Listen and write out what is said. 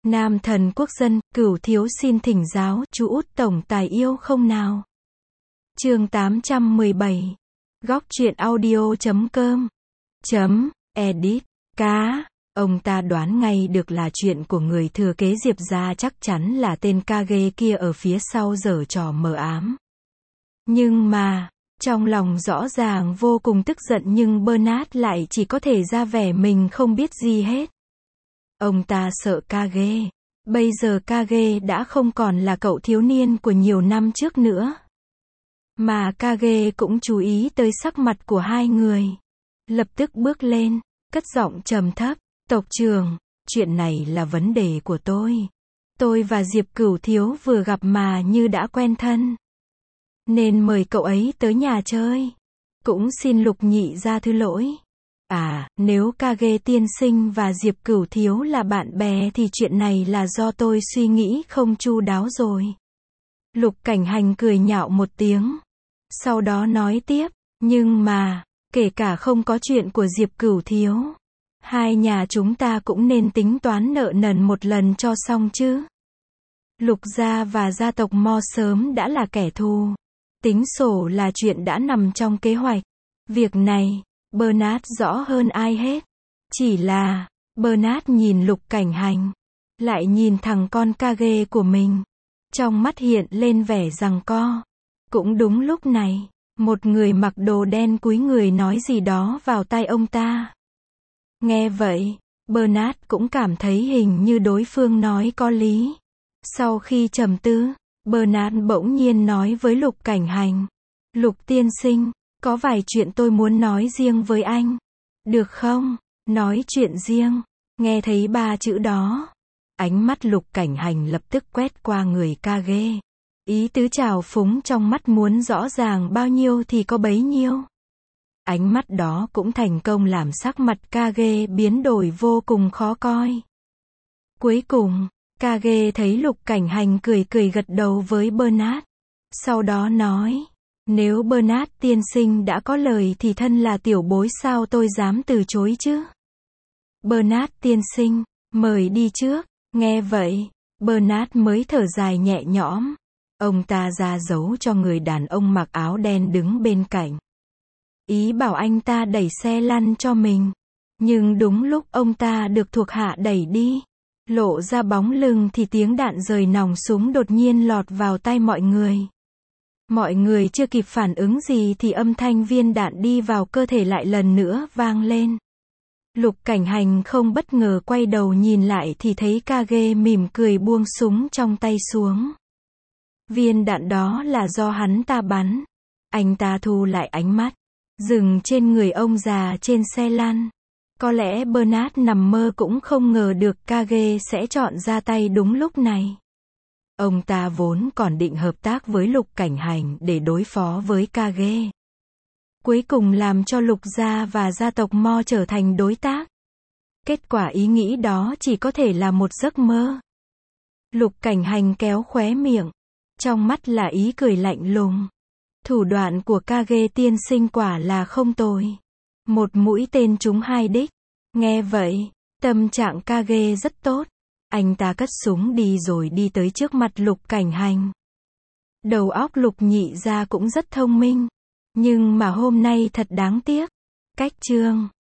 Nam thần quốc dân, Cửu thiếu xin thỉnh giáo, chú út tổng tài yêu không nào? Chương 817. Góc truyện audio.com. Edit. Cá. Ông ta đoán ngay được là chuyện của người thừa kế Diệp gia, chắc chắn là tên Kage kia ở phía sau giở trò mờ ám. Nhưng mà, trong lòng rõ ràng vô cùng tức giận, nhưng Bernard lại chỉ có thể ra vẻ mình không biết gì hết. Ông ta sợ Kage. Bây giờ Kage đã không còn là cậu thiếu niên của nhiều năm trước nữa. Mà Kage cũng chú ý tới sắc mặt của hai người. Lập tức bước lên, cất giọng trầm thấp. Tộc trưởng, chuyện này là vấn đề của tôi. Tôi và Diệp Cửu thiếu vừa gặp mà như đã quen thân. Nên mời cậu ấy tới nhà chơi. Cũng xin Lục nhị ra thứ lỗi. Nếu Kage tiên sinh và Diệp Cửu thiếu là bạn bè thì chuyện này là do tôi suy nghĩ không chu đáo rồi. Lục Cảnh Hành cười nhạo một tiếng. Sau đó nói tiếp, nhưng mà, kể cả không có chuyện của Diệp Cửu thiếu, hai nhà chúng ta cũng nên tính toán nợ nần một lần cho xong chứ. Lục gia và gia tộc Mo sớm đã là kẻ thù. Tính sổ là chuyện đã nằm trong kế hoạch. Việc này, Bernard rõ hơn ai hết. Chỉ là, Bernard nhìn Lục Cảnh Hành, lại nhìn thằng con Kage của mình. Trong mắt hiện lên vẻ giằng co. Cũng đúng lúc này, một người mặc đồ đen cúi người nói gì đó vào tai ông ta. Nghe vậy, Bernard cũng cảm thấy hình như đối phương nói có lý. Sau khi trầm tư, Bernard bỗng nhiên nói với Lục Cảnh Hành. Lục tiên sinh, có vài chuyện tôi muốn nói riêng với anh. Được không? Nói chuyện riêng. Nghe thấy ba chữ đó, ánh mắt Lục Cảnh Hành lập tức quét qua người Kage. Ý tứ trào phúng trong mắt muốn rõ ràng bao nhiêu thì có bấy nhiêu. Ánh mắt đó cũng thành công làm sắc mặt Kage biến đổi vô cùng khó coi. Cuối cùng, Kage thấy Lục Cảnh Hành cười cười gật đầu với Bernard. Sau đó nói, nếu Bernard tiên sinh đã có lời thì thân là tiểu bối sao tôi dám từ chối chứ. Bernard tiên sinh, mời đi trước. Nghe vậy, Bernard mới thở dài nhẹ nhõm. Ông ta ra dấu cho người đàn ông mặc áo đen đứng bên cạnh. Ý bảo anh ta đẩy xe lăn cho mình. Nhưng đúng lúc ông ta được thuộc hạ đẩy đi, lộ ra bóng lưng thì tiếng đạn rời nòng súng đột nhiên lọt vào tai mọi người. Mọi người chưa kịp phản ứng gì thì âm thanh viên đạn đi vào cơ thể lại lần nữa vang lên. Lục Cảnh Hành không bất ngờ quay đầu nhìn lại thì thấy Kage mỉm cười buông súng trong tay xuống. Viên đạn đó là do hắn ta bắn. Anh ta thu lại ánh mắt, dừng trên người ông già trên xe lăn. Có lẽ Bernard nằm mơ cũng không ngờ được Kage sẽ chọn ra tay đúng lúc này. Ông ta vốn còn định hợp tác với Lục Cảnh Hành để đối phó với Kage. Cuối cùng làm cho Lục gia và gia tộc Mo trở thành đối tác. Kết quả ý nghĩ đó chỉ có thể là một giấc mơ. Lục Cảnh Hành kéo khóe miệng, trong mắt là ý cười lạnh lùng. Thủ đoạn của Kage tiên sinh quả là không tồi. Một mũi tên trúng hai đích. Nghe vậy, tâm trạng Kage rất tốt. Anh ta cất súng đi rồi đi tới trước mặt Lục Cảnh Hành. Đầu óc Lục nhị gia cũng rất thông minh. Nhưng mà hôm nay thật đáng tiếc. Cách chương